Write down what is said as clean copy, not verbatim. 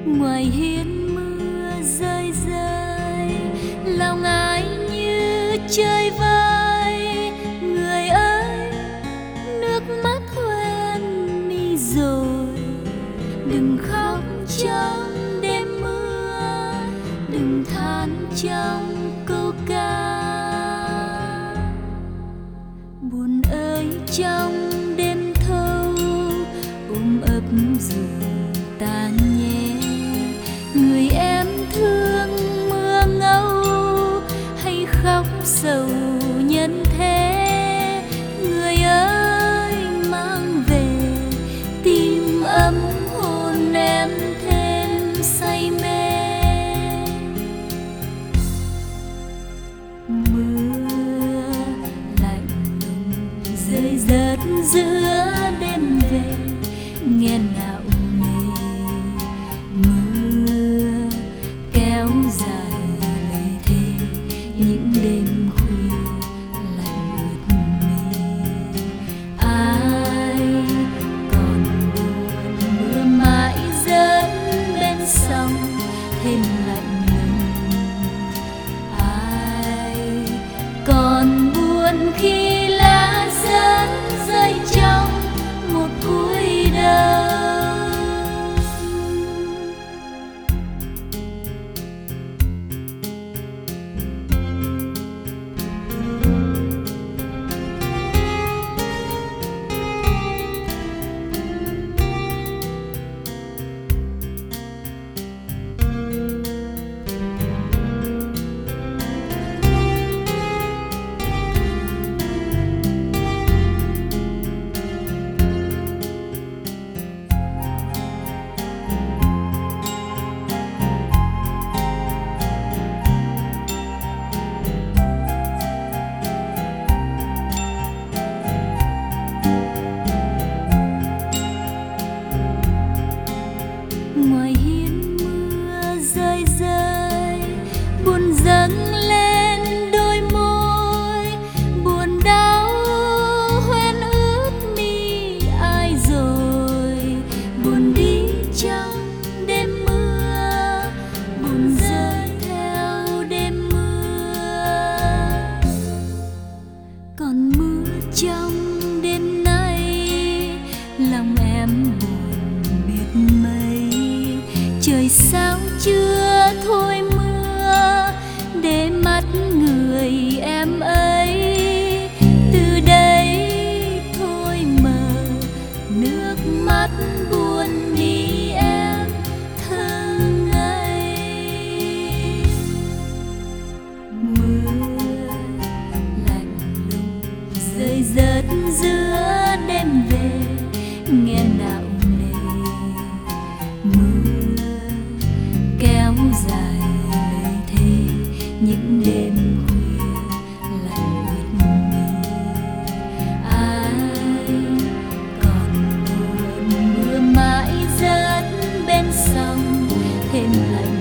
ngoài hiên mưa rơi rơi, lòng ai như chơi vơi. Người ơi, nước mắt hoen mi rồi, đừng khóc trong đêm mưa, đừng than trong câu ca. Buồn ơi trong đêm thâu, ôm ấp giường ta nhé. Người em thương mưa ngâu, hay khóc sầu nhân thế. Người ơi mang về tim ấm hồn em thêm say mê. Mưa lạnh lùng rơi rớt giữa đêm về, nghe nạo nề. Mưa kéo dài lời thề, những đêm khuya lạnh ướt mi. Ai còn buồn mưa mãi rớt bên sông thêm lạnh lùng. Ai còn buồn khi lá rơi rơi trong một cuối đông. Ngoài hiên mưa rơi rơi, buồn dâng lên đôi môi. Buồn đau hoen ướt mi ai rồi, buồn đi trong đêm mưa, buồn rơi theo đêm mưa. Còn mưa trong đêm nay, lòng em buồn biết mấy. Trời sao chưa thôi mưa, để mắt người em ấy. Từ đây thôi mờ, nước mắt buồn đi em thơ ngây. Mưa lạnh lùng rơi rớt giữa đêm về, nghe nạo nề. Mưa kéo dài lời thề, những đêm khuya lạnh ướt mi. Ai còn buồn mưa mãi rớt bên sông thêm lạnh